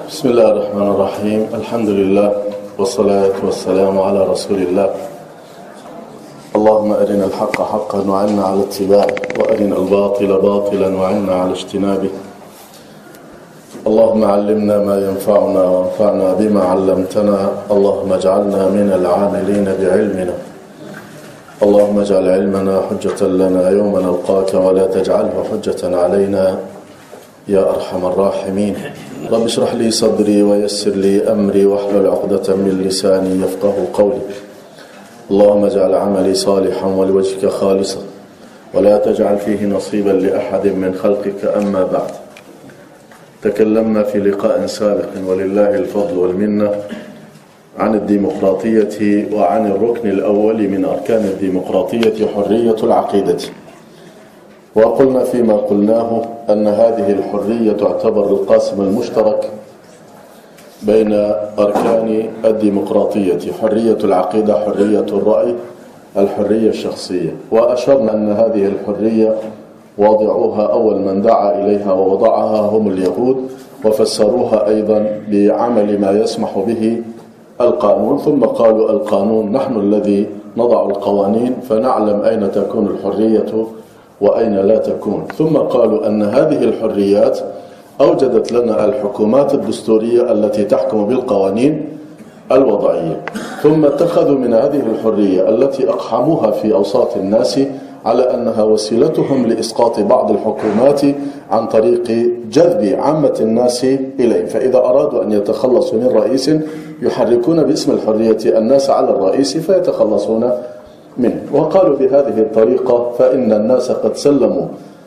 بسم الله الرحمن الرحيم. الحمد لله والصلاة والسلام على رسول الله. اللهم أرنا الحق حقا وعنا على اتباعه، وأرنا الباطل باطلا وعنا على اجتنابه. اللهم علمنا ما ينفعنا وانفعنا بما علمتنا. اللهم اجعلنا من العاملين بعلمنا. اللهم اجعل علمنا حجة لنا يوم نلقاك ولا تجعله حجة علينا يا أرحم الراحمين. رب اشرح لي صدري ويسر لي أمري واحلل عقدة من لساني يفقه قولي. اللهم اجعل عملي صالحا ولوجهك خالصا ولا تجعل فيه نصيبا لأحد من خلقك. أما بعد، تكلمنا في لقاء سابق ولله الفضل والمنة عن الديمقراطية وعن الركن الأول من أركان الديمقراطية حرية العقيدة. وقلنا فيما قلناه أن هذه الحرية تعتبر القاسم المشترك بين أركان الديمقراطية: حرية العقيدة، حرية الرأي، الحرية الشخصية. وأشرنا أن هذه الحرية واضعوها أول من دعا إليها ووضعها هم اليهود، وفسروها أيضا بعمل ما يسمح به القانون، ثم قالوا القانون نحن الذي نضع القوانين فنعلم أين تكون الحرية وأين لا تكون. ثم قالوا أن هذه الحريات أوجدت لنا الحكومات الدستورية التي تحكم بالقوانين الوضعية، ثم اتخذوا من هذه الحرية التي أقحموها في أوساط الناس على أنها وسيلتهم لإسقاط بعض الحكومات عن طريق جذب عامة الناس إليه. فإذا أرادوا أن يتخلصوا من رئيس يحركون باسم الحرية الناس على الرئيس فيتخلصون منه. وقالوا بهذه الطريقة فإن الناس قد سلموا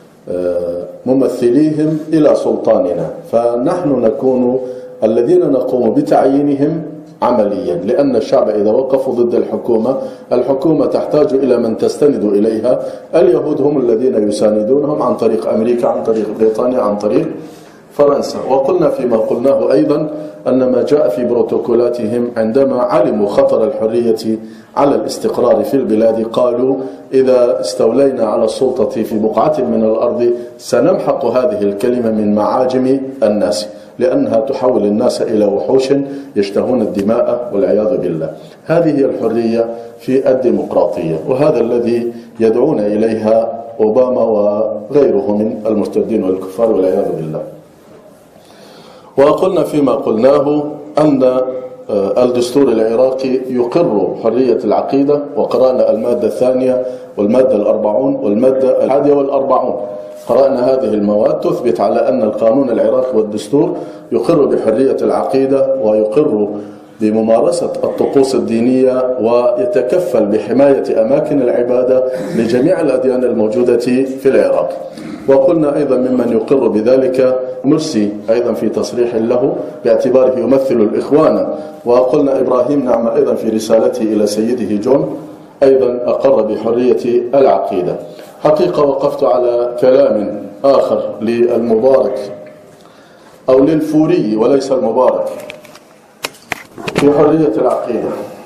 ممثليهم إلى سلطاننا، فنحن نكون الذين نقوم بتعيينهم عمليا، لأن الشعب إذا وقفوا ضد الحكومة تحتاج إلى من تستند إليها. اليهود هم الذين يساندونهم عن طريق أمريكا، عن طريق بريطانيا، عن طريق فرنسا. وقلنا فيما قلناه أيضا أن ما جاء في بروتوكولاتهم عندما علموا خطر الحرية على الاستقرار في البلاد قالوا إذا استولينا على السلطة في بقعة من الأرض سنمحق هذه الكلمة من معاجم الناس، لأنها تحول الناس إلى وحوش يشتهون الدماء والعياذ بالله. هذه هي الحرية في الديمقراطية، وهذا الذي يدعون إليها أوباما وغيره من المرتدين والكفار والعياذ بالله. وقلنا فيما قلناه أن الدستور العراقي يقر حرية العقيدة، وقرأنا المادة 2 والمادة 40 والمادة 41. قرأنا هذه المواد تثبت على أن القانون العراقي والدستور يقر بحرية العقيدة ويقر بممارسة الطقوس الدينية، ويتكفل بحماية أماكن العبادة لجميع الأديان الموجودة في العراق. وقلنا أيضا ممن يقر بذلك مرسي أيضا في تصريح له باعتباره يمثل الإخوان. وقلنا إبراهيم نعمة أيضا في رسالته إلى سيده جون أيضا أقر بحرية العقيدة. حقيقة وقفت على كلام آخر للمبارك أو للفوري وليس المبارك في حرية العقيدة.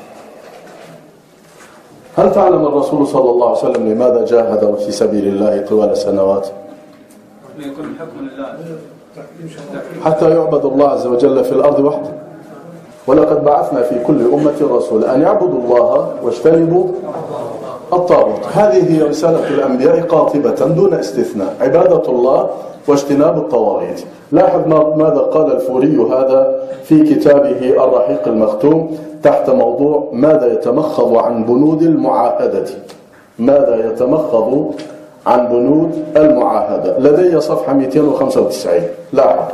هل تعلم الرسول صلى الله عليه وسلم لماذا جاهد في سبيل الله طوال سنوات؟ حتى يعبد الله عز وجل في الأرض وحده. ولقد بعثنا في كل أمة رسول أن يعبدوا الله واجتنبوا الطاغوت. هذه هي رسالة الأنبياء قاطبة دون استثناء: عبادة الله واجتناب الطواغيت. لاحظ ماذا قال الفوري هذا في كتابه الرحيق المختوم تحت موضوع ماذا يتمخض عن بنود المعاهدة. ماذا يتمخض عن بنود المعاهدة؟ لدي صفحة 295. لاحظ.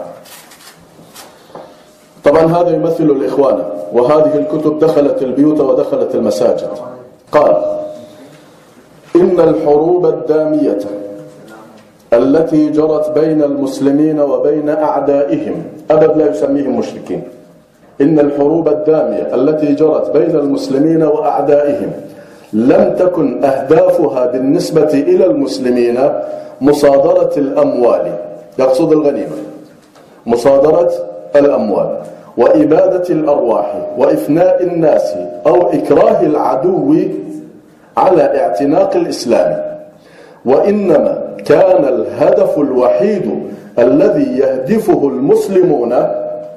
طبعا هذا يمثل الإخوان، وهذه الكتب دخلت البيوت ودخلت المساجد. قال: إن الحروب الدامية التي جرت بين المسلمين وبين أعدائهم، أبد لا يسميهم مشركين، إن الحروب الدامية التي جرت بين المسلمين وأعدائهم لم تكن أهدافها بالنسبة إلى المسلمين مصادرة الأموال، يقصد الغنيمة، مصادرة الأموال وإبادة الأرواح وإفناء الناس أو إكراه العدو على اعتناق الإسلام، وإنما كان الهدف الوحيد الذي يهدفه المسلمون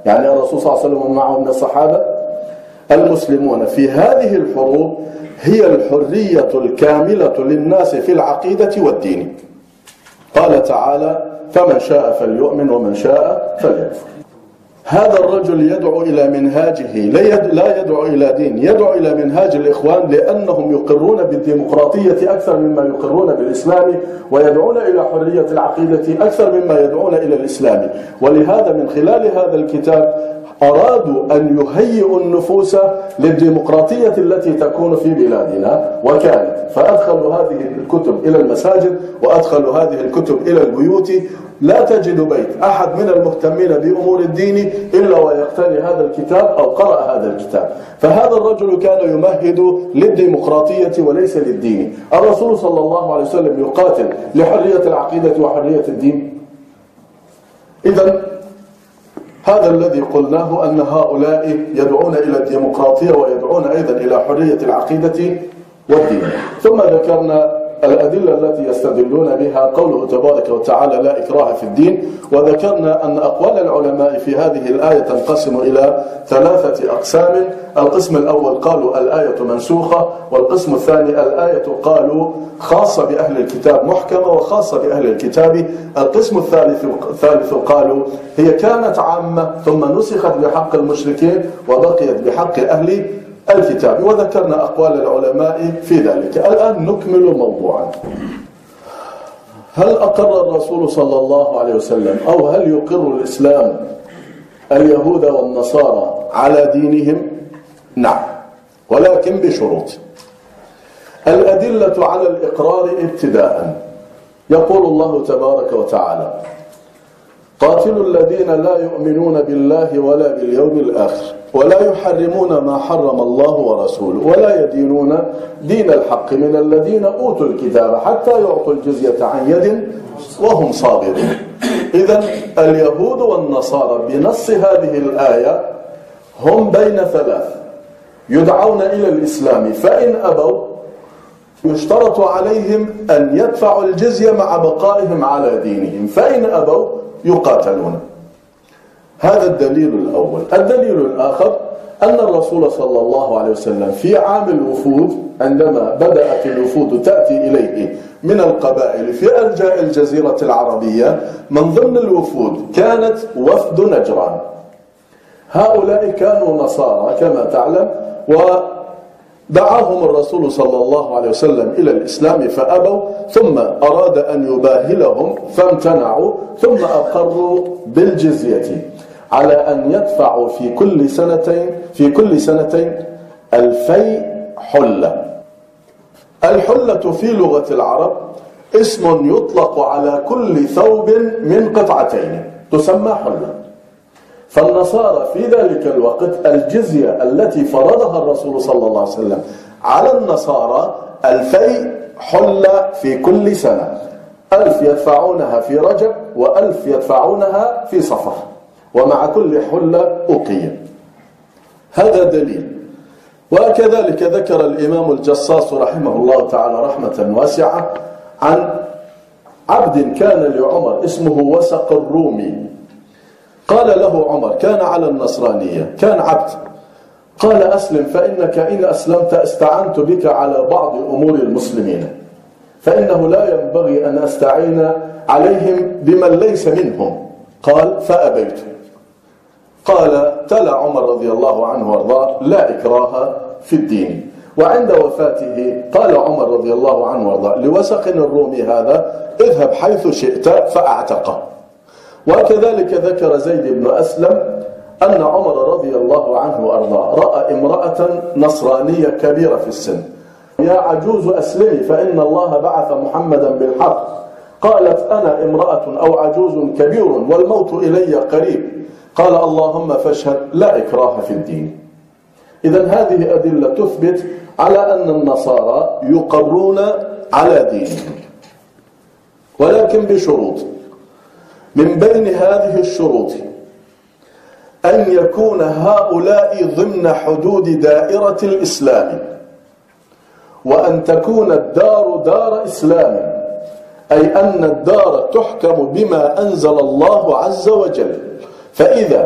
يعني الرسول صلى الله عليه وسلم ومعه من الصحابة المسلمون في هذه الحروب هي الحرية الكاملة للناس في العقيدة والدين. قال تعالى: فمن شاء فليؤمن ومن شاء فليكفر. هذا الرجل يدعو إلى منهاجه، لا يدعو إلى دين، يدعو إلى منهاج الإخوان، لأنهم يقرون بالديمقراطية أكثر مما يقرون بالإسلام، ويدعون إلى حرية العقيدة أكثر مما يدعون إلى الإسلام. ولهذا من خلال هذا الكتاب أرادوا أن يهيئوا النفوس للديمقراطية التي تكون في بلادنا وكانت، فأدخلوا هذه الكتب إلى المساجد وأدخلوا هذه الكتب إلى البيوت. لا تجد بيت أحد من المهتمين بأمور الدين إلا ويقتني هذا الكتاب أو قرأ هذا الكتاب. فهذا الرجل كان يمهد للديمقراطية وليس للدين. الرسول صلى الله عليه وسلم يقاتل لحرية العقيدة وحرية الدين. إذن هذا الذي قلناه، أن هؤلاء يدعون إلى الديمقراطية ويدعون أيضا إلى حرية العقيدة والدين. ثم ذكرنا الأدلة التي يستدلون بها، قوله تبارك وتعالى: لا إكراه في الدين. وذكرنا أن أقوال العلماء في هذه الآية تنقسم إلى 3 أقسام. القسم الأول قالوا الآية منسوخة، والقسم الثاني الآية قالوا خاصة بأهل الكتاب محكمة وخاصة بأهل الكتاب. القسم الثالث قالوا هي كانت عامة ثم نسخت بحق المشركين وبقيت بحق أهل الكتاب. وذكرنا أقوال العلماء في ذلك. الآن نكمل موضوعا. هل أقر الرسول صلى الله عليه وسلم أو هل يقر الإسلام اليهود والنصارى على دينهم؟ نعم، ولكن بشروط. الأدلة على الإقرار ابتداء. يقول الله تبارك وتعالى: قاتلوا الذين لا يؤمنون بالله ولا باليوم الآخر ولا يحرمون ما حرم الله ورسوله ولا يدينون دين الحق من الذين أوتوا الكتاب حتى يعطوا الجزية عن يد وهم صاغرون. إذن اليهود والنصارى بنص هذه الآية هم بين 3: يدعون إلى الإسلام، فإن أبوا يشترط عليهم أن يدفعوا الجزية مع بقائهم على دينهم، فإن أبوا يقاتلون. هذا الدليل الأول. الدليل الآخر أن الرسول صلى الله عليه وسلم في عام الوفود، عندما بدأت الوفود تأتي إليه من القبائل في أرجاء الجزيرة العربية، من ضمن الوفود كانت وفد نجران. هؤلاء كانوا نصارى كما تعلم، ودعاهم الرسول صلى الله عليه وسلم إلى الإسلام فأبوا، ثم أراد أن يباهلهم فامتنعوا، ثم أقروا بالجزية على أن يدفعوا في كل سنتين 2000 حلة. الحلة في لغة العرب اسم يطلق على كل ثوب من قطعتين، تسمى حلة. فالنصارى في ذلك الوقت الجزية التي فرضها الرسول صلى الله عليه وسلم على النصارى 2000 حلة في كل سنة، 1000 يدفعونها في رجب و1000 يدفعونها في صفر، ومع كل حلة أقية. هذا دليل. وكذلك ذكر الإمام الجصاص رحمه الله تعالى رحمة واسعة عن عبد كان لعمر اسمه وسق الرومي. قال له عمر، كان على النصرانية، كان عبد، قال: أسلم فإنك إن أسلمت استعنت بك على بعض أمور المسلمين، فإنه لا ينبغي أن أستعين عليهم بمن ليس منهم. قال: فأبيت. قال: تلا عمر رضي الله عنه وارضاه: لا إكراه في الدين. وعند وفاته قال عمر رضي الله عنه وارضاه لوسق الرومي هذا: اذهب حيث شئت، فأعتقه. وكذلك ذكر زيد بن أسلم أن عمر رضي الله عنه وارضاه رأى امرأة نصرانية كبيرة في السن: يا عجوز أسلمي فإن الله بعث محمدا بالحق. قالت: أنا امرأة أو عجوز كبير والموت إلي قريب. قال: اللهم فاشهد، لا إكراه في الدين. إذن هذه أدلة تثبت على أن النصارى يقرون على دينهم، ولكن بشروط. من بين هذه الشروط أن يكون هؤلاء ضمن حدود دائرة الإسلام، وأن تكون الدار دار إسلام، أي أن الدار تحكم بما أنزل الله عز وجل. فإذا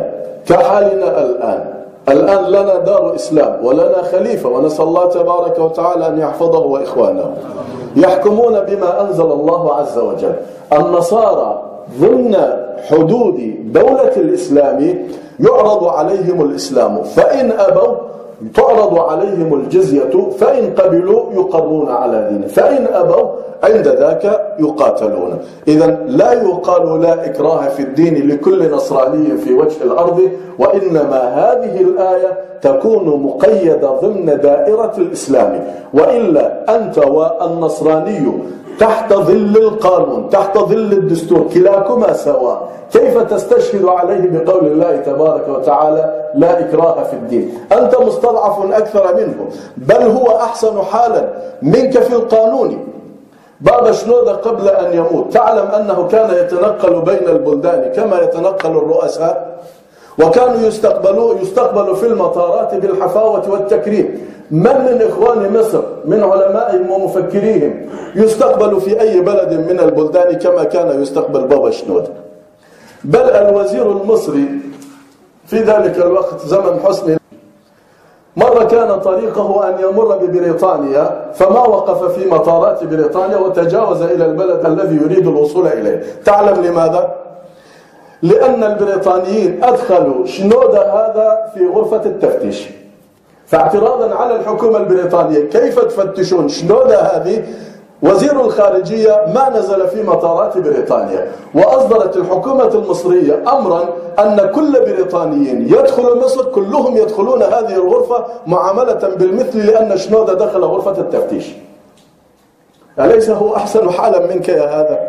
كحالنا الآن لنا دار إسلام ولنا خليفة، ونسأل الله تبارك وتعالى أن يحفظه وإخوانه، يحكمون بما أنزل الله عز وجل. النصارى ضمن حدود دولة الإسلام يعرض عليهم الإسلام، فإن أبوا تعرض عليهم الجزية، فإن قبلوا يقرون على دينه، فإن أبوا عند ذاك يقاتلون. إذن لا يقال لا إكراه في الدين لكل نصراني في وجه الأرض، وإنما هذه الآية تكون مقيدة ضمن دائرة الإسلام. وإلا أنت والنصراني تحت ظل القانون، تحت ظل الدستور، كلاكما سواء، كيف تستشهد عليه بقول الله تبارك وتعالى لا إكراه في الدين؟ أنت مستضعف أكثر منه، بل هو أحسن حالا منك في القانون. بابا شنودة قبل أن يموت تعلم أنه كان يتنقل بين البلدان كما يتنقل الرؤساء، وكانوا يستقبلوا في المطارات بالحفاوة والتكريم. من إخوان مصر من علمائهم ومفكريهم يستقبل في أي بلد من البلدان كما كان يستقبل بابا شنودة؟ بل الوزير المصري في ذلك الوقت زمن حسني مرة كان طريقه أن يمر ببريطانيا، فما وقف في مطارات بريطانيا وتجاوز إلى البلد الذي يريد الوصول إليه. تعلم لماذا؟ لأن البريطانيين أدخلوا شنودة هذا في غرفة التفتيش، فاعتراضا على الحكومة البريطانية كيف تفتشون شنودة هذه؟ وزير الخارجية ما نزل في مطارات بريطانيا، وأصدرت الحكومة المصرية أمرا أن كل بريطانيين يدخل مصر كلهم يدخلون هذه الغرفة معاملة بالمثل، لأن شنودة دخل غرفة التفتيش. أليس هو أحسن حالا منك يا هذا؟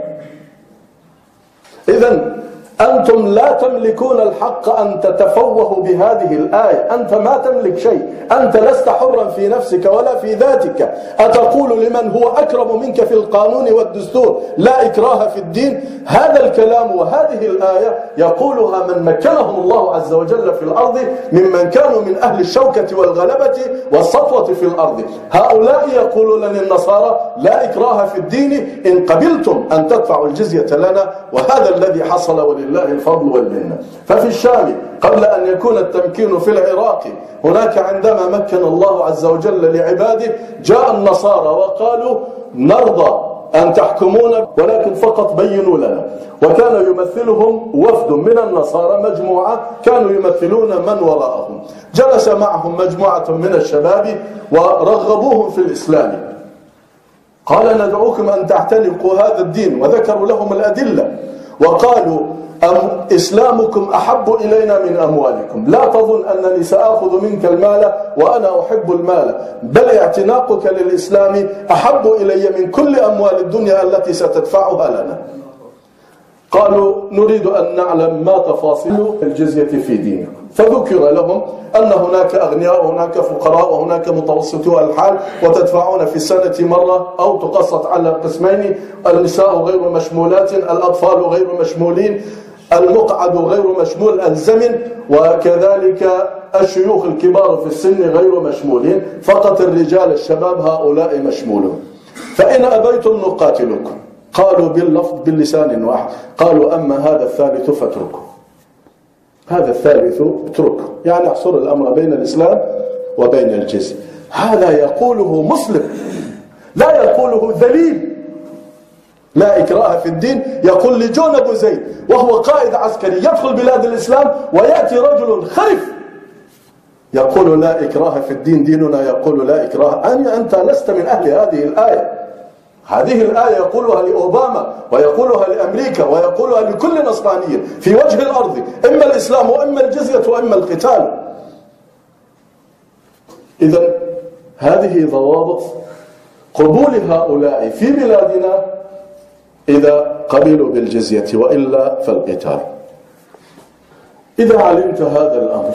إذن أنتم لا تملكون الحق أن تتفوهوا بهذه الآية، أنت ما تملك شيء، أنت لست حرا في نفسك ولا في ذاتك. أتقول لمن هو أكرم منك في القانون والدستور لا إكراه في الدين؟ هذا الكلام وهذه الآية يقولها من مكنهم الله عز وجل في الأرض ممن كانوا من أهل الشوكة والغلبة والسطوة في الأرض. هؤلاء يقولون للنصارى لا إكراه في الدين إن قبلتم أن تدفعوا الجزية لنا، وهذا الذي حصل ولله الفضل والمنة. ففي الشام قبل أن يكون التمكين في العراق هناك عندما مكن الله عز وجل لعباده جاء النصارى وقالوا نرضى أن تحكمون ولكن فقط بينوا لنا، وكان يمثلهم وفد من النصارى مجموعة كانوا يمثلون من وراءهم. جلس معهم مجموعة من الشباب ورغبوهم في الإسلام، قال ندعوكم أن تعتنقوا هذا الدين، وذكروا لهم الأدلة وقالوا إسلامكم أحب إلينا من أموالكم، لا تظن أنني سأخذ منك المال وأنا أحب المال، بل اعتناقك للإسلام أحب إلي من كل أموال الدنيا التي ستدفعها لنا. قالوا نريد أن نعلم ما تفاصيل الجزية في دينكم، فذكر لهم أن هناك أغنياء وهناك فقراء وهناك متوسطو الحال، وتدفعون في السنة مرة أو تقسط على قسمين، النساء غير مشمولات، الأطفال غير مشمولين، المقعد غير مشمول الزمن، وكذلك الشيوخ الكبار في السن غير مشمولين، فقط الرجال الشباب هؤلاء مشمولون. فإن أبيتم نقاتلكم. قالوا باللفظ باللسان واحد، قالوا أما هذا الثالث فاتركه، هذا الثالث اتركه، يعني احصر الأمر بين الإسلام وبين الجزية. هذا يقوله مسلم، لا يقوله ذليل. لا إكراه في الدين يقول لجون أبو زيد وهو قائد عسكري يدخل بلاد الإسلام، ويأتي رجل خرف يقول لا إكراه في الدين، ديننا يقول لا إكراه. أنت لست من أهل هذه الآية. هذه الآية يقولها لأوباما ويقولها لأمريكا ويقولها لكل نصراني في وجه الأرض، إما الإسلام وإما الجزية وإما القتال. إذن هذه ضوابط قبول هؤلاء في بلادنا إذا قبلوا بالجزية، وإلا فالقتال. إذا علمت هذا الأمر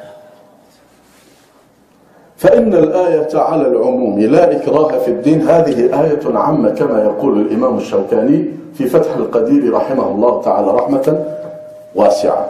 فإن الآية على العموم لا إكراه في الدين هذه آية عامة كما يقول الإمام الشوكاني في فتح القدير رحمه الله تعالى رحمة واسعة.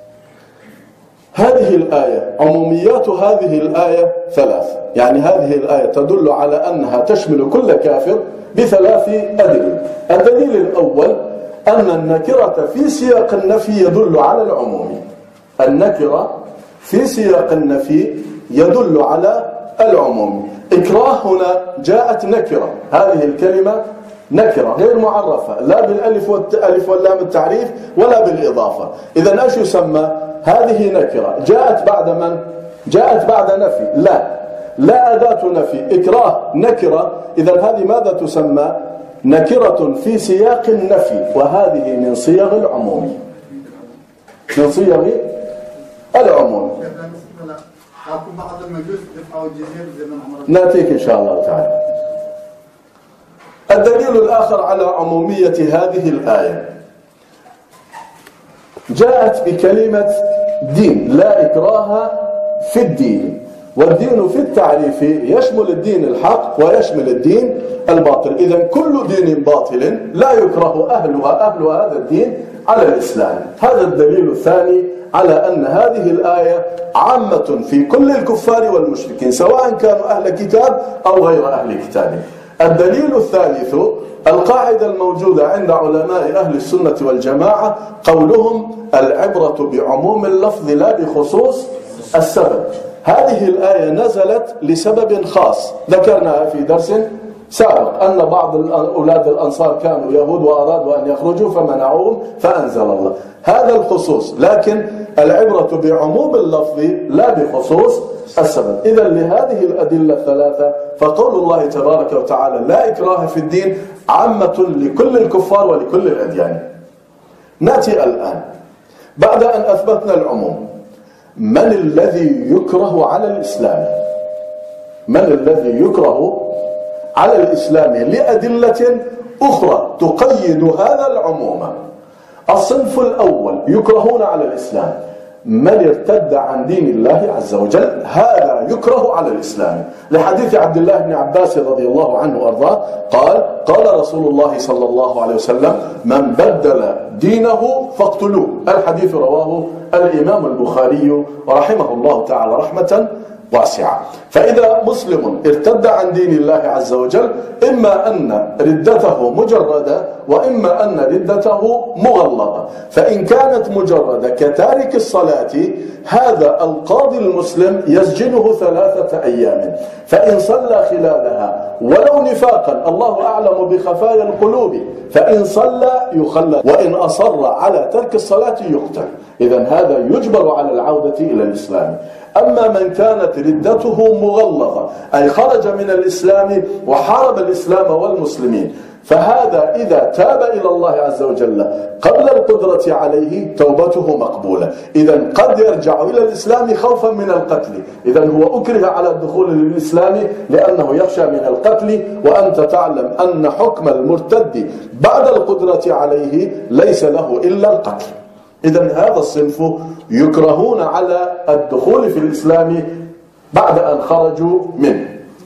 هذه الآية عموميات هذه الآية ثلاث، يعني هذه الآية تدل على أنها تشمل كل كافر بثلاث أدلة. الدليل الأول أن النكرة في سياق النفي يدل على العموم. النكرة في سياق النفي يدل على العموم. إكراه هنا جاءت نكرة، هذه الكلمة نكرة غير معرفة لا بالألف واللام التعريف ولا بالإضافة. إذن إيش يسمى؟ هذه نكرة جاءت بعد من؟ جاءت بعد نفي. لا أداة نفي. إكراه نكرة، إذن هذه ماذا تسمى؟ نكرة في سياق النفي، وهذه من صيغ العموم، من صيغ العموم. نأتيك إن شاء الله تعالى. الدليل الآخر على عمومية هذه الآية جاءت بكلمة دين، لا إكراه في الدين، والدين في التعريف يشمل الدين الحق ويشمل الدين الباطل. إذن كل دين باطل لا يكره أهل هذا الدين على الإسلام. هذا الدليل الثاني على أن هذه الآية عامة في كل الكفار والمشركين سواء كانوا أهل كتاب أو غير أهل كتاب. الدليل الثالث القاعدة الموجودة عند علماء أهل السنة والجماعة قولهم العبرة بعموم اللفظ لا بخصوص السبب. هذه الآية نزلت لسبب خاص ذكرناها في درس سابق، أن بعض أولاد الأنصار كانوا يهود وأرادوا أن يخرجوا فمنعوهم فأنزل الله هذا الخصوص، لكن العبرة بعموم اللفظ لا بخصوص السبب. إذا لهذه الأدلة الثلاثة فقول الله تبارك وتعالى لا إكراه في الدين عامة لكل الكفار ولكل الأديان. نأتي الآن بعد أن أثبتنا العموم، من الذي يكره على الإسلام؟ من الذي يكره على الإسلام لأدلة أخرى تقيد هذا العموم. الصنف الأول يكرهون على الإسلام من ارتد عن دين الله عز وجل، هذا يكره على الإسلام، لحديث عبد الله بن عباس رضي الله عنه وأرضاه قال رسول الله صلى الله عليه وسلم من بدل دينه فاقتلوه. الحديث رواه الإمام البخاري رحمه الله تعالى رحمة واسعة. فإذا مسلم ارتد عن دين الله عز وجل إما أن ردته مجردة وإما أن ردته مغلظة. فإن كانت مجردة كتارك الصلاة هذا القاضي المسلم يسجنه 3 أيام، فإن صلى خلالها ولو نفاقا الله أعلم بخفايا القلوب فإن صلى يخلد، وإن أصر على ترك الصلاة يقتل. إذن هذا يجبر على العودة إلى الإسلام. أما من كانت ردته مغلظة أي خرج من الإسلام وحارب الإسلام والمسلمين، فهذا إذا تاب إلى الله عز وجل قبل القدرة عليه توبته مقبولة. إذن قد يرجع إلى الإسلام خوفا من القتل، إذن هو أكره على الدخول للإسلام لأنه يخشى من القتل، وأنت تعلم أن حكم المرتد بعد القدرة عليه ليس له إلا القتل. إذن هذا الصنف يكرهون على الدخول في الإسلام بعد أن خرجوا منه.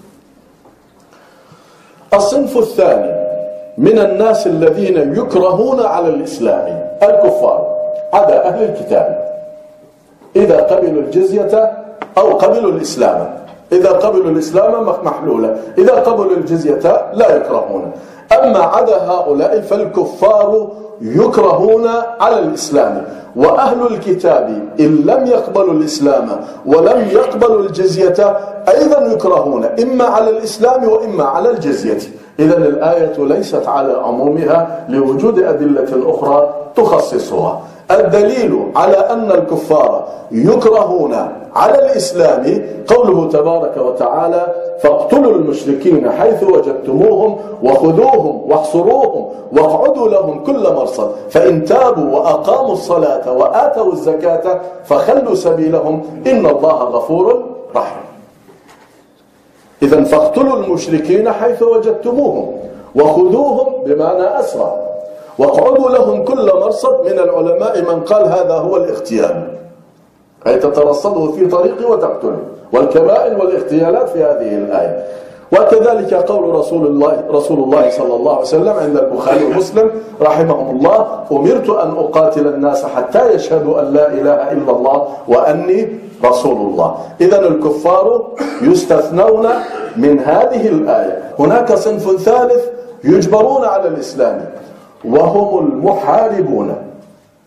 الصنف الثاني من الناس الذين يكرهون على الإسلام الكفار عدا أهل الكتاب، إذا قبلوا الجزية أو قبلوا الإسلام. إذا قبلوا الإسلام محلولة، إذا قبلوا الجزية لا يكرهون. أما عدا هؤلاء فالكفار يكرهون على الإسلام، وأهل الكتاب إن لم يقبلوا الإسلام ولم يقبلوا الجزية أيضا يكرهون إما على الإسلام وإما على الجزية. إذن الآية ليست على عمومها لوجود أدلة أخرى تخصصها. الدليل على أن الكفار يكرهون على الإسلام قوله تبارك وتعالى فاقتلوا المشركين حيث وجدتموهم وخذوهم واحصروهم واقعدوا لهم كل مرصد فإن تابوا وأقاموا الصلاة وآتوا الزكاة فخلوا سبيلهم إن الله غفور رحيم. إذن فاقتلوا المشركين حيث وجدتموهم وخذوهم بمعنى أسرى واقعدوا لهم كل مرصد. من العلماء من قال هذا هو الاغتيال، أي تترصده في طريق وتقتله، والكبائر والاغتيالات في هذه الآية. وكذلك قول رسول الله صلى الله عليه وسلم عند البخاري ومسلم رحمهم الله أمرت أن أقاتل الناس حتى يشهدوا أن لا إله إلا الله وأني رسول الله. إذن الكفار يستثنون من هذه الآية. هناك صنف ثالث يجبرون على الإسلام وهم المحاربون.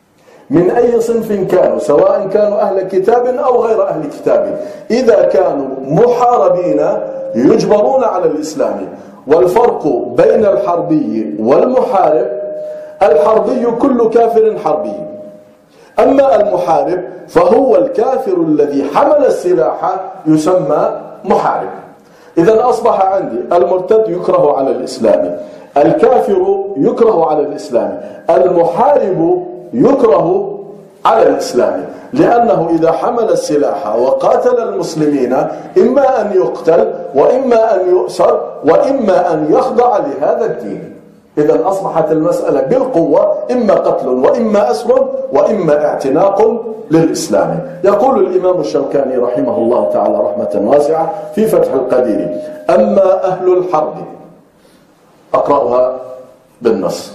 من أي صنف كانوا، سواء كانوا أهل كتاب أو غير أهل كتاب، إذا كانوا محاربين يجبرون على الإسلام. والفرق بين الحربي والمحارب: الحربي كل كافر حربي، أما المحارب فهو الكافر الذي حمل السلاح يسمى محارب. إذن أصبح عندي المرتد يكره على الإسلام، الكافر يكره على الإسلام، المحارب يكره على الإسلام، لأنه إذا حمل السلاح وقاتل المسلمين إما أن يقتل وإما أن يؤسر وإما أن يخضع لهذا الدين. إذن أصبحت المسألة بالقوة، إما قتل وإما أسر وإما اعتناق للإسلام. يقول الإمام الشوكاني رحمه الله تعالى رحمة واسعة في فتح القدير: أما أهل الحرب، أقرأها بالنص: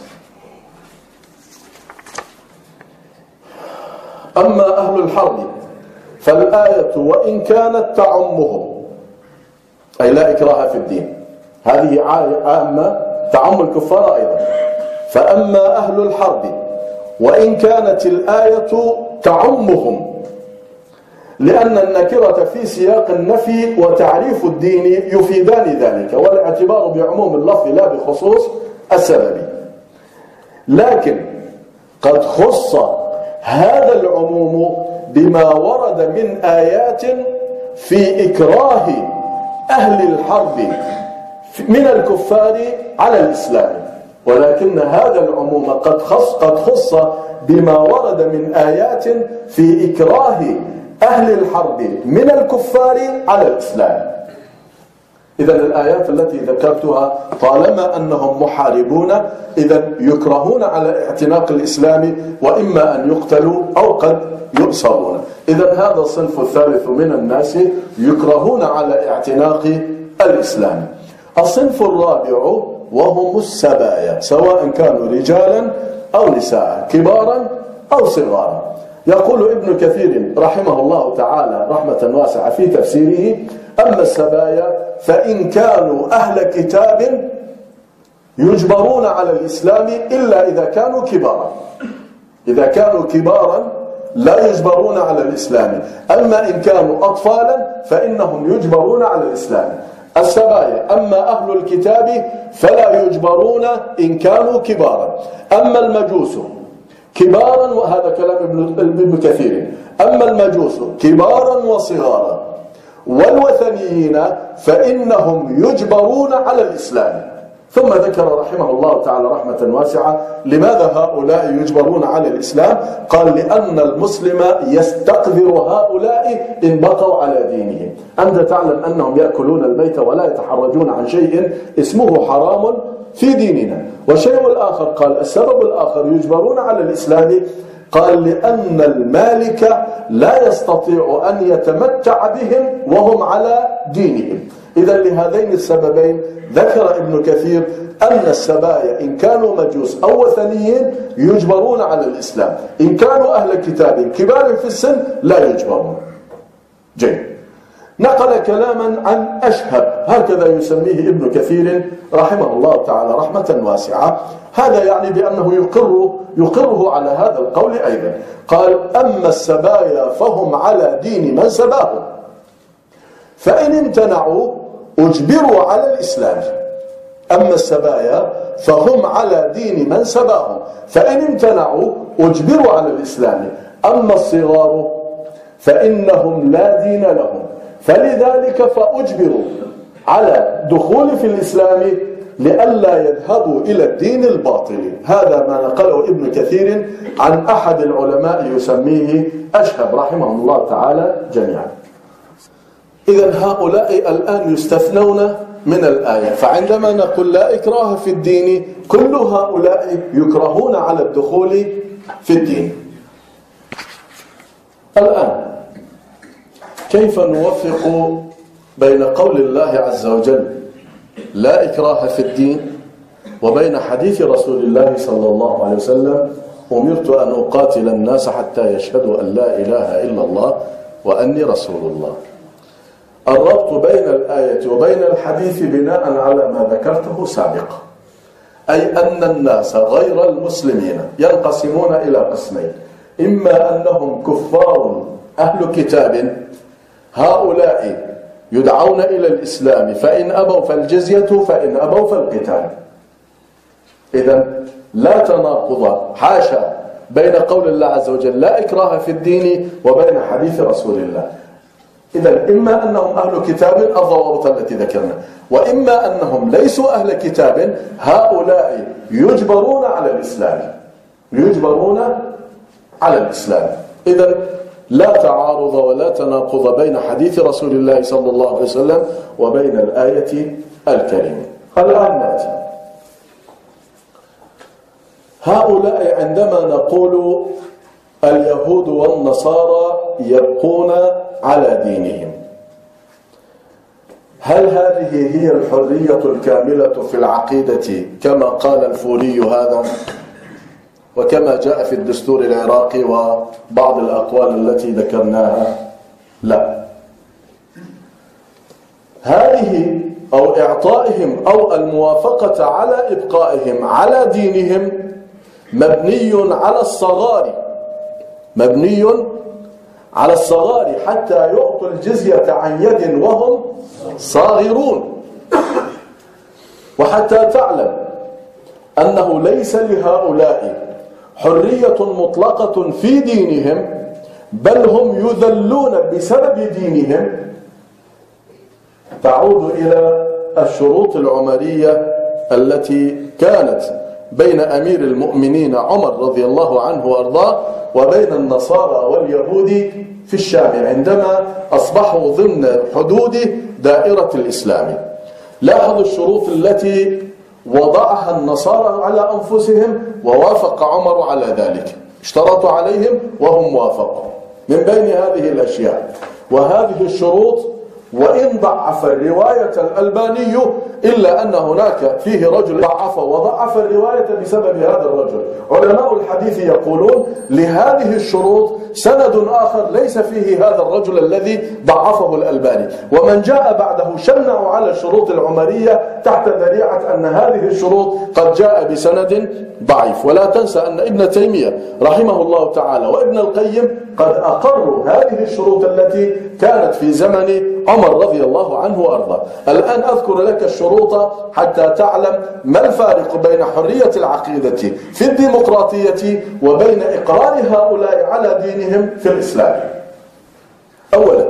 أما أهل الحرب فالآية وإن كانت تعمهم، أي لا إكراه في الدين، هذه عامة تعم الكفار أيضا. فأما أهل الحرب وإن كانت الآية تعمهم، لأن النكرة في سياق النفي وتعريف الدين يفيدان ذلك، والاعتبار بعموم اللفظ لا بخصوص السبب. لكن قد خص هذا العموم بما ورد من آيات في إكراه أهل الحرب من الكفار على الإسلام، ولكن هذا العموم قد خص بما ورد من آيات في إكراه أهل الحرب من الكفار على الإسلام. إذن الآيات التي ذكرتها طالما أنهم محاربون إذن يكرهون على اعتناق الإسلام، وإما أن يقتلوا أو قد يؤسرون. إذن هذا الصنف الثالث من الناس يكرهون على اعتناق الإسلام. الصنف الرابع وهم السبايا، سواء كانوا رجالا أو نساء، كبارا أو صغارا. يقول ابن كثير رحمه الله تعالى رحمة واسعة في تفسيره: أما السبايا فإن كانوا أهل كتاب يجبرون على الإسلام إلا إذا كانوا كبارا. إذا كانوا كبارا لا يجبرون على الإسلام، أما إن كانوا أطفالا فإنهم يجبرون على الإسلام. السبايا أما أهل الكتاب فلا يجبرون إن كانوا كبارا. أما المجوس كبارا، وهذا كلام ابن كثير، أما المجوس كبارا وصغارا والوثنيين فإنهم يجبرون على الإسلام. ثم ذكر رحمه الله تعالى رحمة واسعة لماذا هؤلاء يجبرون على الإسلام. قال: لأن المسلم يستقذر هؤلاء إن بقوا على دينهم. أنت تعلم أنهم يأكلون الميت ولا يتحرجون عن شيء اسمه حرام في ديننا. والشيء الآخر قال السبب الآخر يجبرون على الإسلام، قال: لأن المالك لا يستطيع أن يتمتع بهم وهم على دينهم. إذن لهذين السببين ذكر ابن كثير أن السبايا إن كانوا مجوس أو وثنيين يجبرون على الإسلام، إن كانوا أهل كتاب كبار في السن لا يجبرون. جيد. نقل كلاما عن أشهب، هكذا يسميه ابن كثير رحمه الله تعالى رحمة واسعة. هذا يعني بأنه يقره على هذا القول أيضا. قال: أما السبايا فهم على دين من سباهم، فإن امتنعوا أجبروا على الإسلام. أما السبايا فهم على دين من سباهم، فإن امتنعوا أجبروا على الإسلام. أما الصغار فإنهم لا دين لهم، فلذلك فأجبروا على دخول في الإسلام لئلا يذهبوا إلى الدين الباطل. هذا ما نقله ابن كثير عن أحد العلماء يسميه أشهب رحمه الله تعالى جميعا. إذن هؤلاء الآن يستثنون من الآية، فعندما نقول لا إكراه في الدين كل هؤلاء يكرهون على الدخول في الدين. الآن كيف نوفق بين قول الله عز وجل لا إكراه في الدين وبين حديث رسول الله صلى الله عليه وسلم: أمرت أن أقاتل الناس حتى يشهدوا أن لا إله إلا الله وأني رسول الله؟ الربط بين الآية وبين الحديث بناء على ما ذكرته سابقا، أي أن الناس غير المسلمين ينقسمون إلى قسمين: إما أنهم كفار أهل كتاب، هؤلاء يدعون إلى الإسلام فإن أبوا فالجزية، فإن أبوا فالقتال. إذن لا تناقض حاشا بين قول الله عز وجل لا إكراه في الدين وبين حديث رسول الله. إذن إما أنهم أهل كتاب الضوابط التي ذكرنا، وإما أنهم ليسوا أهل كتاب، هؤلاء يجبرون على الإسلام، يجبرون على الإسلام. إذن لا تعارض ولا تناقض بين حديث رسول الله صلى الله عليه وسلم وبين الآية الكريمة. الآن نأتي هؤلاء عندما نقول اليهود والنصارى يبقون على دينهم، هل هذه هي الحرية الكاملة في العقيدة كما قال الفوري هذا وكما جاء في الدستور العراقي وبعض الأقوال التي ذكرناها؟ لا، هذه أو إعطائهم أو الموافقة على إبقائهم على دينهم مبني على الصغار، مبني على الصغار حتى يعطوا الجزية عن يد وهم صاغرون. وحتى تعلم أنه ليس لهؤلاء حرية مطلقة في دينهم، بل هم يذلون بسبب دينهم، تعود إلى الشروط العمرية التي كانت بين أمير المؤمنين عمر رضي الله عنه وأرضاه وبين النصارى واليهود في الشام عندما أصبحوا ضمن حدود دائرة الإسلام. لاحظوا الشروط التي وضعها النصارى على أنفسهم ووافق عمر على ذلك، اشترطوا عليهم وهم وافقوا. من بين هذه الأشياء وهذه الشروط، وإن ضعف الرواية الألباني إلا أن هناك فيه رجل ضعف وضعف الرواية بسبب هذا الرجل. علماء الحديث يقولون لهذه الشروط سند آخر ليس فيه هذا الرجل الذي ضعفه الألباني، ومن جاء بعده شنعوا على الشروط العمرية تحت ذريعة أن هذه الشروط قد جاء بسند ضعيف. ولا تنسى أن ابن تيمية رحمه الله تعالى وابن القيم قد أقروا هذه الشروط التي كانت في زمن عمر رضي الله عنه وأرضاه. الآن أذكر لك الشروط حتى تعلم ما الفارق بين حرية العقيدة في الديمقراطية وبين إقرار هؤلاء على دينهم في الإسلام. أولا،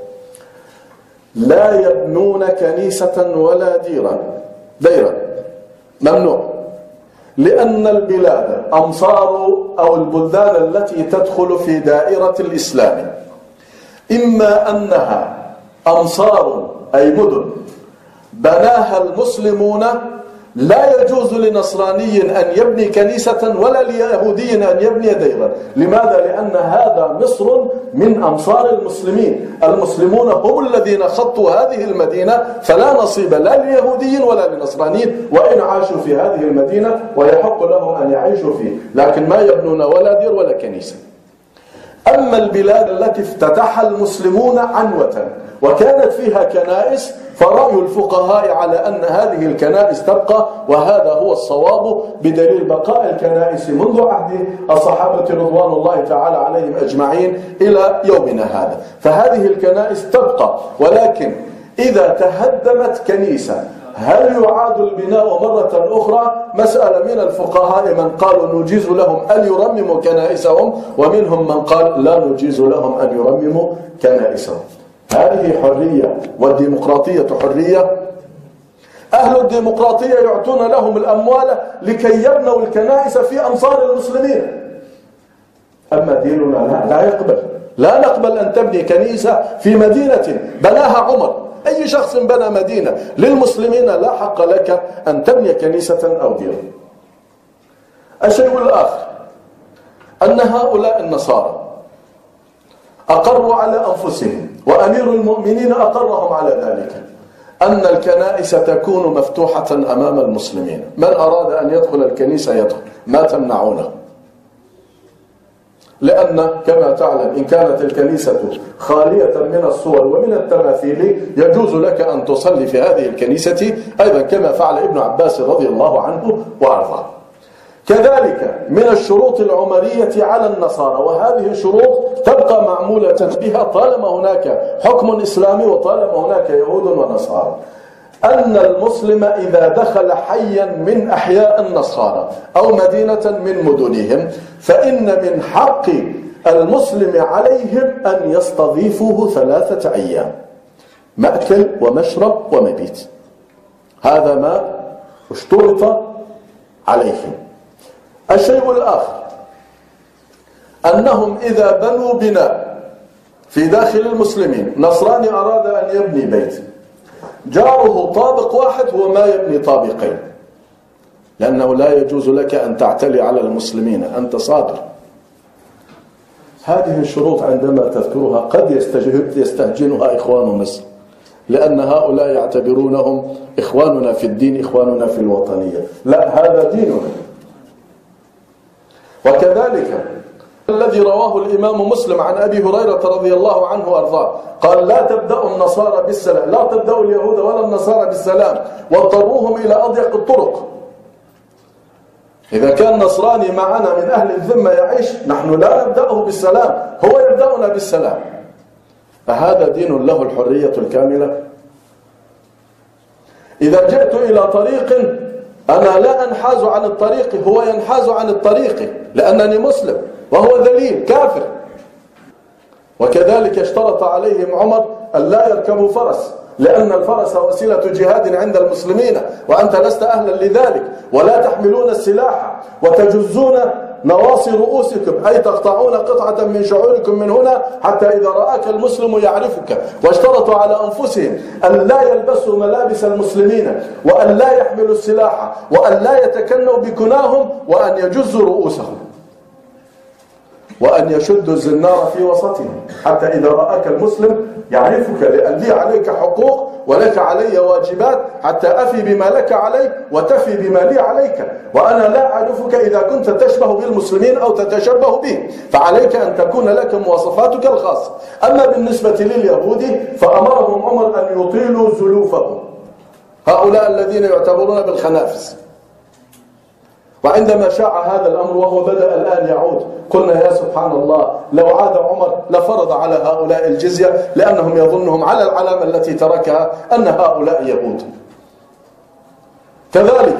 لا يبنون كنيسة ولا ديرا، ممنوع، لأن البلاد أمصار أو البلدان التي تدخل في دائرة الإسلام إما أنها أمصار أي مدن بناها المسلمون، لا يجوز لنصراني أن يبني كنيسة ولا ليهودي أن يبني ديرا. لماذا؟ لأن هذا مصر من أمصار المسلمين، المسلمون هم الذين خطوا هذه المدينة، فلا نصيب لا ليهودي ولا لنصراني وإن عاشوا في هذه المدينة ويحق لهم أن يعيشوا فيه، لكن ما يبنون ولا دير ولا كنيسة. أما البلاد التي افتتحها المسلمون عنوة وكانت فيها كنائس، فرأي الفقهاء على أن هذه الكنائس تبقى، وهذا هو الصواب بدليل بقاء الكنائس منذ عهد الصحابة رضوان الله تعالى عليهم أجمعين إلى يومنا هذا. فهذه الكنائس تبقى، ولكن إذا تهدمت كنيسة هل يعاد البناء مرة أخرى؟ مسألة من الفقهاء من قالوا نجيز لهم أن يرمموا كنائسهم، ومنهم من قال لا نجيز لهم أن يرمموا كنائسهم. هذه حرية، والديمقراطية حرية. أهل الديمقراطية يعطون لهم الأموال لكي يبنوا الكنائس في أمصار المسلمين، أما ديننا لا يقبل. لا نقبل أن تبني كنيسة في مدينة بناها عمر. أي شخص بنى مدينة للمسلمين لا حق لك أن تبني كنيسة أو ديرا. الشيء الآخر أن هؤلاء النصارى أقروا على أنفسهم وأمير المؤمنين أقرهم على ذلك أن الكنائس تكون مفتوحة أمام المسلمين، من أراد أن يدخل الكنيسة يدخل، ما تمنعونه. لأن كما تعلم إن كانت الكنيسة خالية من الصور ومن التماثيل يجوز لك أن تصلي في هذه الكنيسة أيضا، كما فعل ابن عباس رضي الله عنه وأرضاه. كذلك من الشروط العمرية على النصارى، وهذه الشروط تبقى معمولة بها طالما هناك حكم إسلامي وطالما هناك يهود ونصارى، أن المسلم إذا دخل حيا من أحياء النصارى أو مدينة من مدنهم فإن من حق المسلم عليهم أن يستضيفوه 3 أيام، مأكل ومشرب ومبيت. هذا ما اشترط عليهم. الشيء الآخر أنهم إذا بنوا بناء في داخل المسلمين، نصراني أراد أن يبني بيت، جاره طابق واحد هو ما يبني طابقين، لأنه لا يجوز لك أن تعتلي على المسلمين، أنت صادر. هذه الشروط عندما تذكرها قد يستهجنها إخوان مصر، لأن هؤلاء يعتبرونهم إخواننا في الدين، إخواننا في الوطنية. لا، هذا ديننا. وكذلك الذي رواه الإمام مسلم عن أبي هريرة رضي الله عنه وأرضاه قال: لا تبدأوا النصارى بالسلام، لا تبدأوا اليهود ولا النصارى بالسلام واضطروهم إلى أضيق الطرق. إذا كان نصراني معنا من أهل الذمة يعيش، نحن لا نبدأه بالسلام، هو يبدأنا بالسلام. فهذا دين له الحرية الكاملة. إذا جئت إلى طريق أنا لا أنحاز عن الطريق، هو ينحاز عن الطريق لأنني مسلم وهو ذليل كافر. وكذلك اشترط عليهم عمر أن لا يركبوا فرس، لأن الفرس وسيلة جهاد عند المسلمين وأنت لست أهلا لذلك، ولا تحملون السلاح وتجزون نواصي رؤوسكم، أي تقطعون قطعة من شعوركم من هنا حتى إذا رآك المسلم يعرفك. واشترطوا على أنفسهم أن لا يلبسوا ملابس المسلمين، وأن لا يحملوا السلاح، وأن لا يتكنوا بكناهم، وأن يجزوا رؤوسهم، وأن يشدوا الزنار في وسطهم حتى إذا رآك المسلم يعرفك، لأن لي عليك حقوق ولك علي واجبات حتى أفي بما لك علي وتفي بما لي عليك، وأنا لا أعرفك إذا كنت تشبه بالمسلمين أو تتشبه بهم، فعليك أن تكون لك مواصفاتك الخاصة. أما بالنسبة لليهود فأمرهم عمر أن يطيلوا زلوفهم، هؤلاء الذين يعتبرون بالخنافس. وعندما شاع هذا الأمر وهو بدأ الآن يعود، قلنا يا سبحان الله، لو عاد عمر لفرض على هؤلاء الجزية، لأنهم يظنهم على العلامة التي تركها أن هؤلاء يهود. كذلك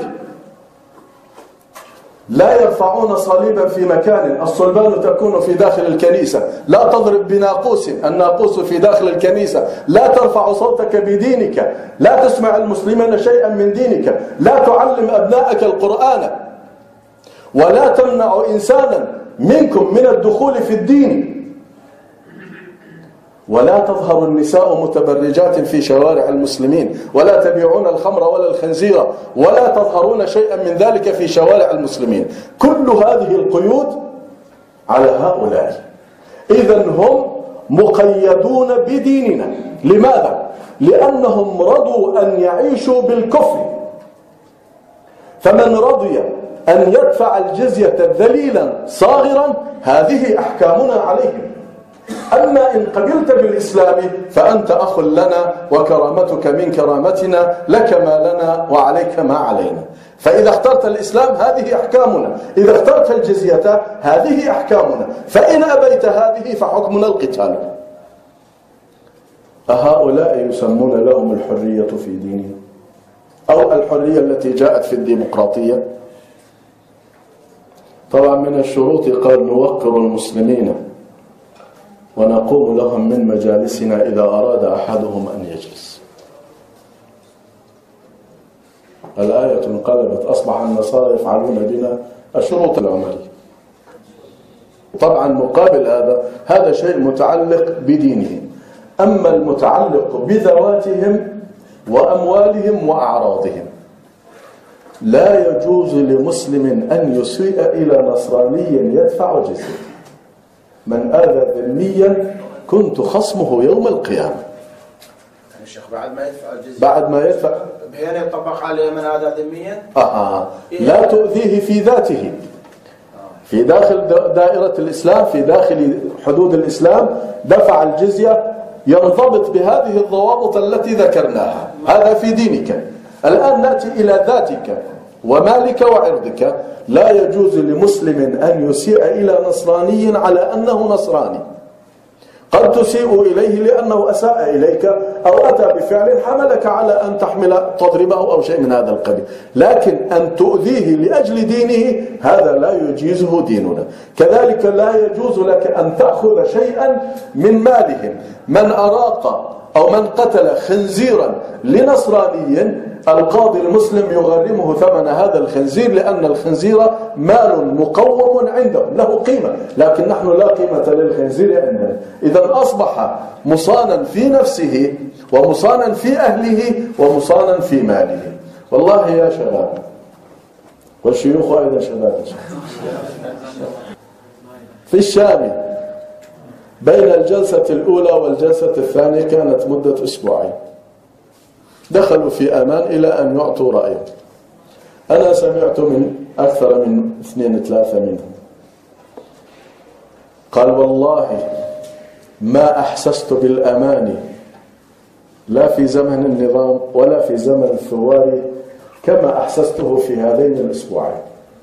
لا يرفعون صليبا في مكان، الصلبان تكون في داخل الكنيسة، لا تضرب بناقوس، الناقوس في داخل الكنيسة، لا ترفع صوتك بدينك، لا تسمع المسلمين شيئا من دينك، لا تعلم أبنائك القرآن، ولا تمنع إنسانا منكم من الدخول في الدين، ولا تظهر النساء متبرجات في شوارع المسلمين، ولا تبيعون الخمر ولا الخنزير، ولا تظهرون شيئا من ذلك في شوارع المسلمين. كل هذه القيود على هؤلاء. إذن هم مقيدون بديننا. لماذا؟ لأنهم رضوا أن يعيشوا بالكفر، فمن رضي أن يدفع الجزية ذليلا صاغرا هذه أحكامنا عليهم. أما إن قبلت بالإسلام فأنت أخ لنا، وكرامتك من كرامتنا، لك ما لنا وعليك ما علينا. فإذا اخترت الإسلام هذه أحكامنا، إذا اخترت الجزية هذه أحكامنا، فإن أبيت هذه فحكمنا القتال. أهؤلاء يسمون لهم الحرية في دينهم، أو الحرية التي جاءت في الديمقراطية؟ طبعا من الشروط قال: نوقر المسلمين ونقوم لهم من مجالسنا إذا أراد أحدهم أن يجلس. الآية انقلبت، أصبح النصارى يفعلون بنا الشروط العملية. طبعا مقابل هذا شيء متعلق بدينهم. أما المتعلق بذواتهم وأموالهم وأعراضهم، لا يجوز لمسلم أن يسيء إلى نصراني يدفع جزية. من آذى ذميا كنت خصمه يوم القيامة. الشيخ بعد ما يدفع الجزية، بعد ما يدفع بحين يطبق عليه من آذى ذميا لا تؤذيه في ذاته، في داخل دائرة الإسلام، في داخل حدود الإسلام، دفع الجزية ينضبط بهذه الضوابط التي ذكرناها. هذا في دينك. الآن نأتي إلى ذاتك ومالك وعرضك. لا يجوز لمسلم أن يسيء إلى نصراني على أنه نصراني. قد تسيء إليه لأنه أساء إليك أو أتى بفعل حملك على أن تضربه أو شيء من هذا القبيل، لكن أن تؤذيه لأجل دينه هذا لا يجيزه ديننا. كذلك لا يجوز لك أن تأخذ شيئا من مالهم. من أراق أو من قتل خنزيرا لنصراني القاضي المسلم يغرمه ثمن هذا الخنزير، لأن الخنزير مال مقوم عندهم له قيمة، لكن نحن لا قيمة للخنزير عندنا. إذا أصبح مصانا في نفسه ومصانا في أهله ومصانا في ماله. والله يا شباب، والشيوخ أيضا شباب، في الشام بين الجلسة الأولى والجلسة الثانية كانت مدة أسبوعين. دخلوا في أمان إلى أن يعطوا رأيهم. أنا سمعت من أكثر من 2-3 منهم قال والله ما أحسست بالأمان لا في زمن النظام ولا في زمن الثوار كما أحسسته في هذين الأسبوعين.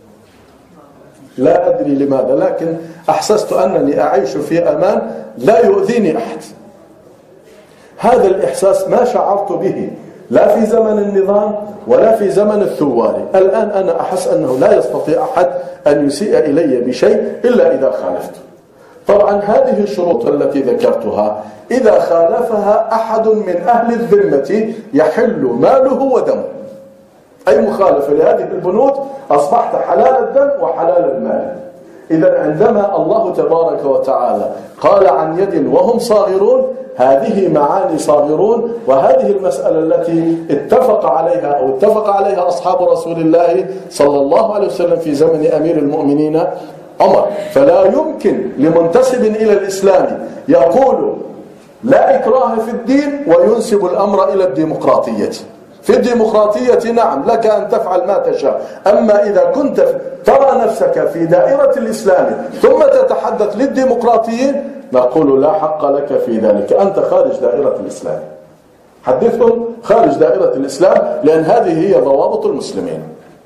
لا أدري لماذا، لكن أحسست أنني أعيش في أمان لا يؤذيني أحد. هذا الإحساس ما شعرت به لا في زمن النظام ولا في زمن الثوار. الآن أنا أحس أنه لا يستطيع أحد أن يسيء إلي بشيء إلا إذا خالفته. طبعا هذه الشروط التي ذكرتها إذا خالفها أحد من أهل الذمة يحل ماله ودمه. أي مخالفة لهذه البنود أصبحت حلال الدم وحلال المال. إذا عندما الله تبارك وتعالى قال عن يد وهم صاغرون، هذه معاني صاغرون، وهذه المسألة التي اتفق عليها أصحاب رسول الله صلى الله عليه وسلم في زمن أمير المؤمنين عمر. فلا يمكن لمنتسب إلى الإسلام يقول لا إكراه في الدين وينسب الأمر إلى الديمقراطية. في الديمقراطية نعم لك أن تفعل ما تشاء، أما إذا كنت ترى نفسك في دائرة الإسلام ثم تتحدث للديمقراطيين نقول لا حق لك في ذلك، أنت خارج دائرة الإسلام. حدثهم خارج دائرة الإسلام، لأن هذه هي ضوابط المسلمين.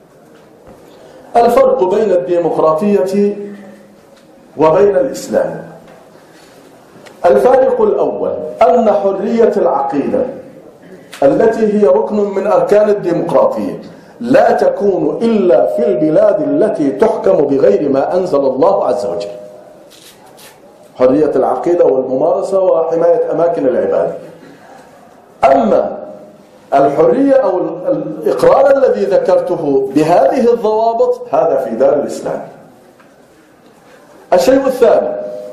الفرق بين الديمقراطية وبين الإسلام: الفارق الأول أن حرية العقيدة التي هي ركن من أركان الديمقراطية لا تكون إلا في البلاد التي تحكم بغير ما أنزل الله عز وجل. حرية العقيدة والممارسة وحماية أماكن العبادة. أما الحرية أو الإقرار الذي ذكرته بهذه الضوابط هذا في دار الإسلام. الشيء الثاني: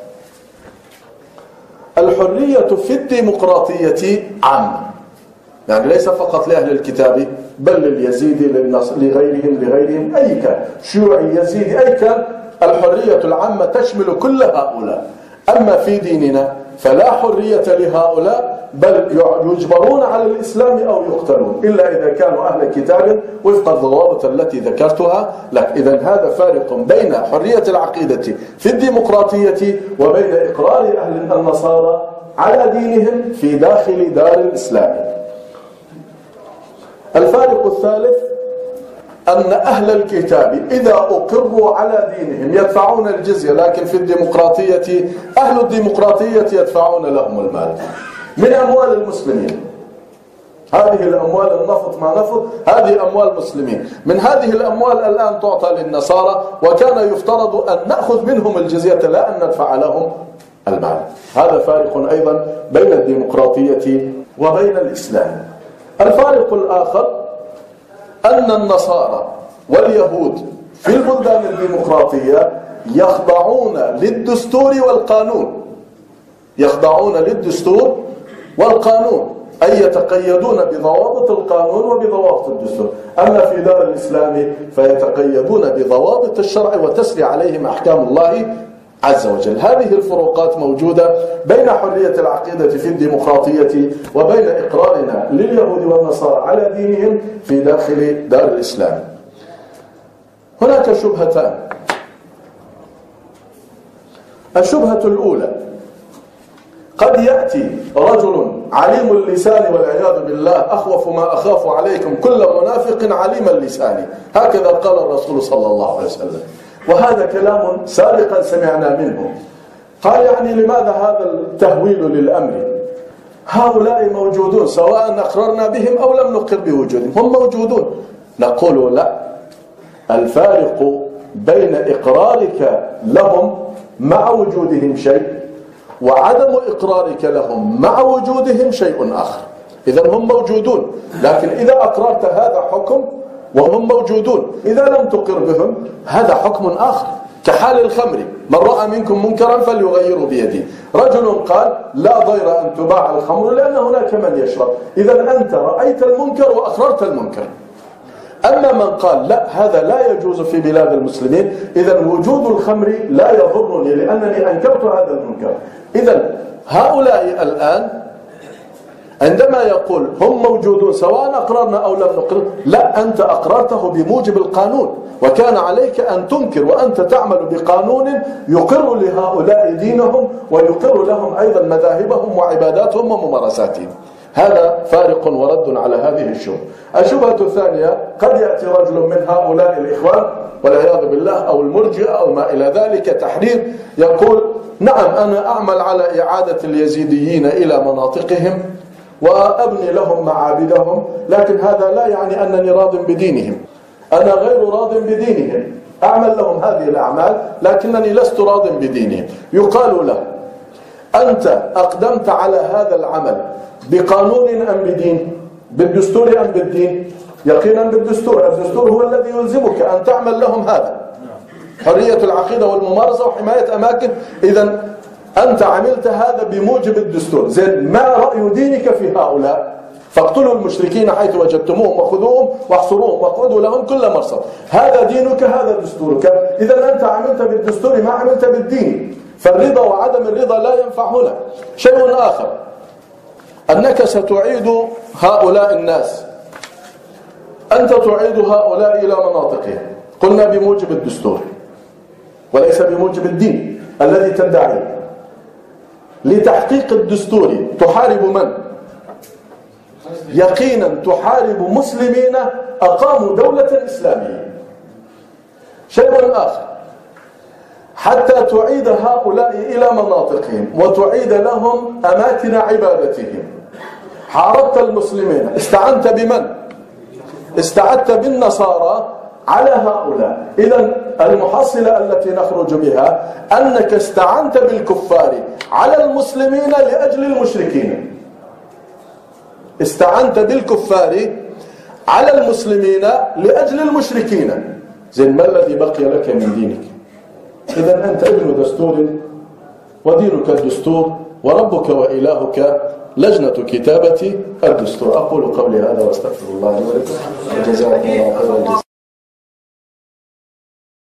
الحرية في الديمقراطية عامة، يعني ليس فقط لأهل الكتاب بل لليزيدي لغيرهم أي كان، شيوعي يزيدي أي كان، الحرية العامة تشمل كل هؤلاء. أما في ديننا فلا حرية لهؤلاء، بل يجبرون على الإسلام أو يقتلون إلا إذا كانوا أهل كتاب وفق الضوابط التي ذكرتها لك. إذن هذا فارق بين حرية العقيدة في الديمقراطية وبين إقرار أهل النصارى على دينهم في داخل دار الإسلام. الفارق الثالث أن أهل الكتاب إذا أقروا على دينهم يدفعون الجزية، لكن في الديمقراطية أهل الديمقراطية يدفعون لهم المال من أموال المسلمين. هذه الأموال النفط ما نفط هذه أموال المسلمين. من هذه الأموال الآن تعطى للنصارى، وكان يفترض أن نأخذ منهم الجزية لا أن ندفع لهم المال. هذا فارق أيضا بين الديمقراطية وبين الإسلام. الفارق الآخر أن النصارى واليهود في البلدان الديمقراطية يخضعون للدستور والقانون، يخضعون للدستور والقانون، أي يتقيدون بضوابط القانون وبضوابط الدستور. أما في دار الإسلام فيتقيدون بضوابط الشرع وتسري عليهم أحكام الله عز وجل. هذه الفروقات موجودة بين حرية العقيدة في الديمقراطية وبين إقرارنا لليهود والنصارى على دينهم في داخل دار الإسلام. هناك شبهتان. الشبهة الأولى قد يأتي رجل عليم اللسان والعياذ بالله، أخوف ما أخاف عليكم كل منافق عليم اللسان، هكذا قال الرسول صلى الله عليه وسلم. وهذا كلام سابقا سمعنا منه. قال يعني لماذا هذا التهويل للأمر؟ هؤلاء موجودون سواء أقررنا بهم أو لم نقر بوجودهم، هم موجودون. نقول لا، الفارق بين إقرارك لهم مع وجودهم شيء، وعدم إقرارك لهم مع وجودهم شيء آخر. إذن هم موجودون، لكن إذا أقررت هذا حكم وهم موجودون، إذا لم تقر بهم هذا حكم آخر. كحال الخمر، من رأى منكم منكرا فليغيره بيده. رجل قال لا ضير أن تباع الخمر لأن هناك من يشرب، إذن أنت رأيت المنكر وأقررت المنكر. أما من قال لا، هذا لا يجوز في بلاد المسلمين، إذن وجود الخمر لا يضرني لأنني أنكرت هذا المنكر. إذن هؤلاء الآن عندما يقول هم موجودون سواء أقررنا أو لم نقرر، لا، أنت أقررته بموجب القانون، وكان عليك أن تنكر وأنت تعمل بقانون يقر لهؤلاء دينهم ويقر لهم أيضا مذاهبهم وعباداتهم وممارساتهم. هذا فارق ورد على هذه الشبهة. الشبهة الثانية، قد يأتي رجل من هؤلاء الإخوان والعياذ بالله أو المرجئة أو ما إلى ذلك تحرير، يقول نعم أنا أعمل على إعادة اليزيديين إلى مناطقهم وأبني لهم معابدهم، لكن هذا لا يعني أنني راض بدينهم، أنا غير راض بدينهم، أعمل لهم هذه الأعمال لكنني لست راض بدينهم. يقال له أنت أقدمت على هذا العمل بقانون أم بدين؟ بالدستور أم بالدين؟ يقينا بالدستور. الدستور هو الذي يلزمك أن تعمل لهم هذا، حرية العقيدة والممارسة وحماية أماكن. إذن أنت عملت هذا بموجب الدستور. زين، ما رأي دينك في هؤلاء؟ فاقتلوا المشركين حيث وجدتموهم وخذوهم واحصروهم واقعدوا لهم كل مرصد. هذا دينك، هذا دستورك. إذن أنت عملت بالدستور ما عملت بالدين، فالرضا وعدم الرضا لا ينفع هنا. شيء آخر، أنك ستعيد هؤلاء الناس، أنت تعيد هؤلاء إلى مناطقهم، قلنا بموجب الدستور وليس بموجب الدين الذي تدعيه. لتحقيق الدستور تحارب من؟ يقينا تحارب مسلمين أقاموا دولة إسلامية. شيء آخر، حتى تعيد هؤلاء إلى مناطقهم وتعيد لهم أماكن عبادتهم، حاربت المسلمين، استعنت بمن؟ استعدت بالنصارى على هؤلاء. إذن المحصلة التي نخرج بها أنك استعنت بالكفار على المسلمين لأجل المشركين، استعنت بالكفار على المسلمين لأجل المشركين. زين، ما الذي بقي لك من دينك؟ إذن أنت ابن دستور ودينك الدستور وربك وإلهك لجنة كتابة الدستور. أقول قولي هذا واستغفر الله لي ولكم وجزاكم الله خير الجزاء.